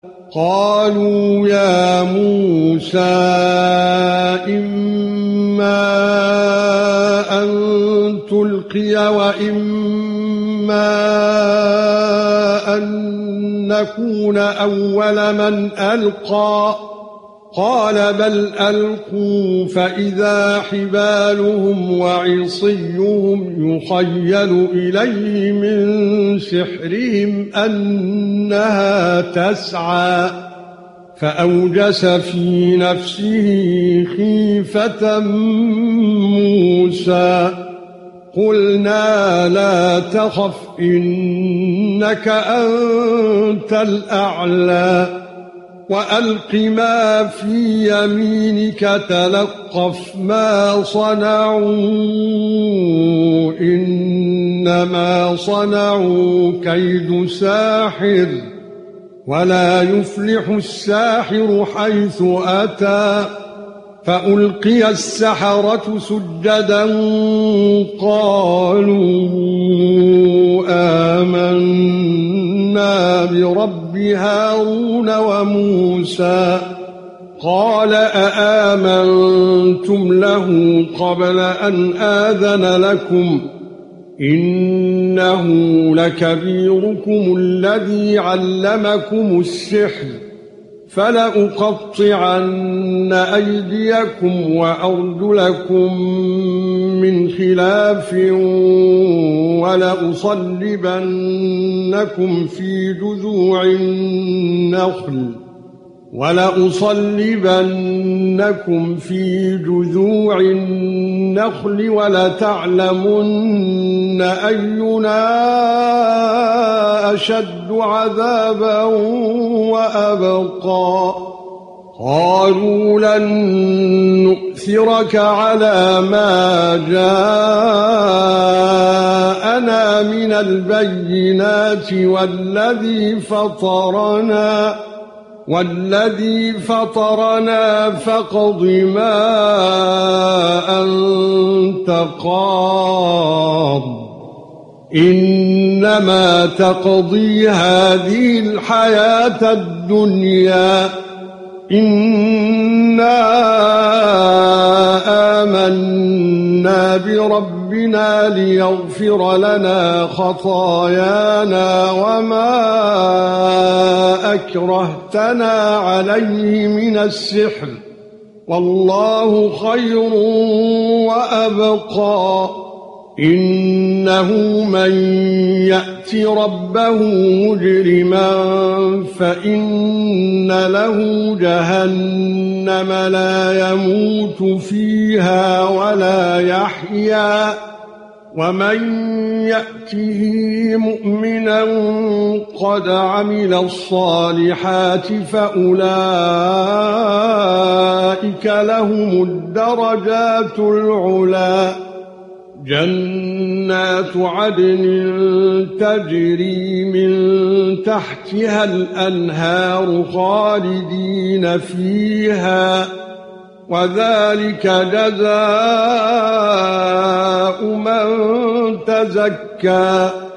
قالوا يا موسى إما أن تلقي وإما أن نكون أول من ألقى قال بل ألقوا فإذا حبالهم وعصيهم يخيل إليه من سحرهم أنها تسعى فأوجس في نفسه خيفة موسى قلنا لا تخف إنك أنت الأعلى وألق ما في يمينك تلقف ما صنعوا إنما صنعوا كيد ساحر ولا يفلح الساحر حيث أتى فألقي السحرة سجدا قالوا آمنا برب هارون وموسى قال أآمنتم له قبل أن آذن لكم إنه لكبيركم الذي علمكم السحر فلأقطعن أيديكم وأرجلكم من خلاف ولأصلبنكم في جذوع النخل ولتعلمن أينا أشد عذابا وأبقى قالوا لن نؤثرك على ما جاءنا من البينات والذي فطرنا فاقض ما أنت قاض إنما تقضي هذه الحياة الدنيا إنا آمنا بربنا ليغفر لنا خطايانا وما أكرهتنا عليه من السحر والله خير وأبقى إنه من يأت ربه مجرما فإن له جهنم لا يموت فيها ولا يحيا ومن يأته مؤمنا قد عمل الصالحات فأولئك لهم الدرجات العلى جنات عدن تجري من تحتها الأنهار خالدين فيها وذلك جزاء من تزكى